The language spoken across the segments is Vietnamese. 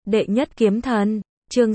Đệ nhất kiếm thần, chương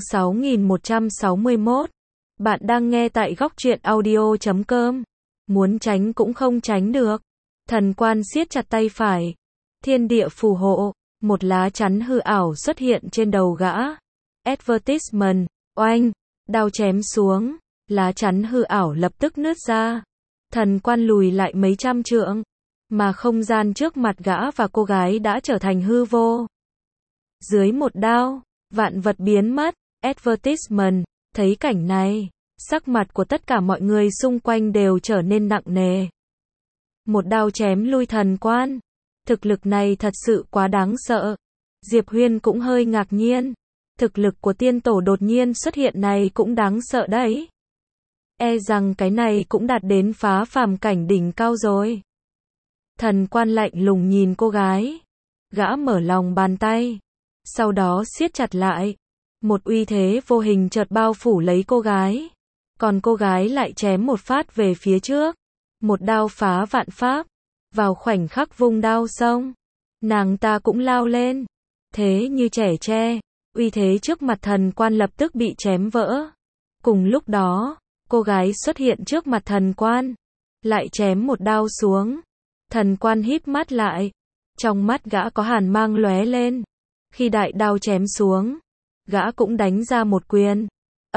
6161. Bạn đang nghe tại góc truyện audio.com. Muốn tránh cũng không tránh được. Thần quan siết chặt tay phải. Thiên địa phù hộ, một lá chắn hư ảo xuất hiện trên đầu gã. Advertisement, oanh, đao chém xuống, lá chắn hư ảo lập tức nứt ra. Thần quan lùi lại mấy trăm trượng, mà không gian trước mặt gã và cô gái đã trở thành hư vô. Dưới một đao, vạn vật biến mất. Advertisement, thấy cảnh này, sắc mặt của tất cả mọi người xung quanh đều trở nên nặng nề. Một đao chém lui thần quan. Thực lực này thật sự quá đáng sợ. Diệp Huyên cũng hơi ngạc nhiên. Thực lực của tiên tổ đột nhiên xuất hiện này cũng đáng sợ đấy. E rằng cái này cũng đạt đến phá phàm cảnh đỉnh cao rồi. Thần quan lạnh lùng nhìn cô gái. Gã mở lòng bàn tay. Sau đó siết chặt lại. Một uy thế vô hình chợt bao phủ lấy cô gái. Còn cô gái lại chém một phát về phía trước. Một đao phá vạn pháp. Vào khoảnh khắc vung đao xong, nàng ta cũng lao lên. Thế như trẻ tre, uy thế trước mặt thần quan lập tức bị chém vỡ. Cùng lúc đó, cô gái xuất hiện trước mặt thần quan. Lại chém một đao xuống. Thần quan híp mắt lại. Trong mắt gã có hàn mang lóe lên. Khi đại đao chém xuống, gã cũng đánh ra một quyền.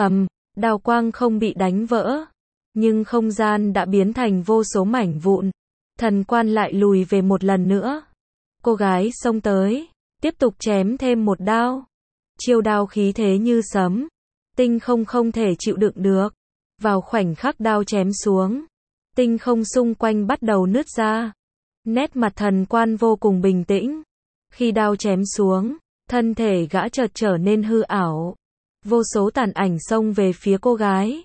Đao quang không bị đánh vỡ. Nhưng không gian đã biến thành vô số mảnh vụn. Thần quan lại lùi về một lần nữa. Cô gái xông tới, tiếp tục chém thêm một đao. Chiêu đao khí thế như sấm. Tinh không thể chịu đựng được. Vào khoảnh khắc đao chém xuống, tinh không xung quanh bắt đầu nứt ra. Nét mặt thần quan vô cùng bình tĩnh. Khi đao chém xuống, thân thể gã chợt trở nên hư ảo. Vô số tàn ảnh xông về phía cô gái.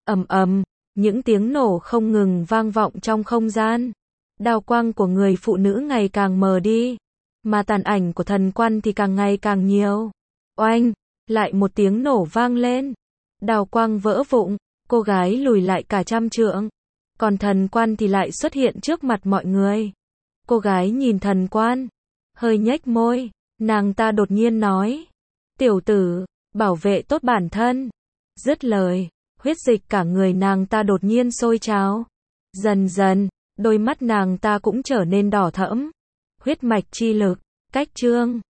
Những tiếng nổ không ngừng vang vọng trong không gian. Đao quang của người phụ nữ ngày càng mờ đi, mà tàn ảnh của thần quan thì càng ngày càng nhiều. Oanh, lại một tiếng nổ vang lên. Đao quang vỡ vụn, cô gái lùi lại cả trăm trượng. Còn thần quan thì lại xuất hiện trước mặt mọi người. Cô gái nhìn thần quan, hơi nhếch môi, nàng ta đột nhiên nói: "Tiểu tử, bảo vệ tốt bản thân." Dứt lời, huyết dịch cả người nàng ta đột nhiên sôi trào. Dần dần, đôi mắt nàng ta cũng trở nên đỏ thẫm. Huyết mạch chi lực, cách chương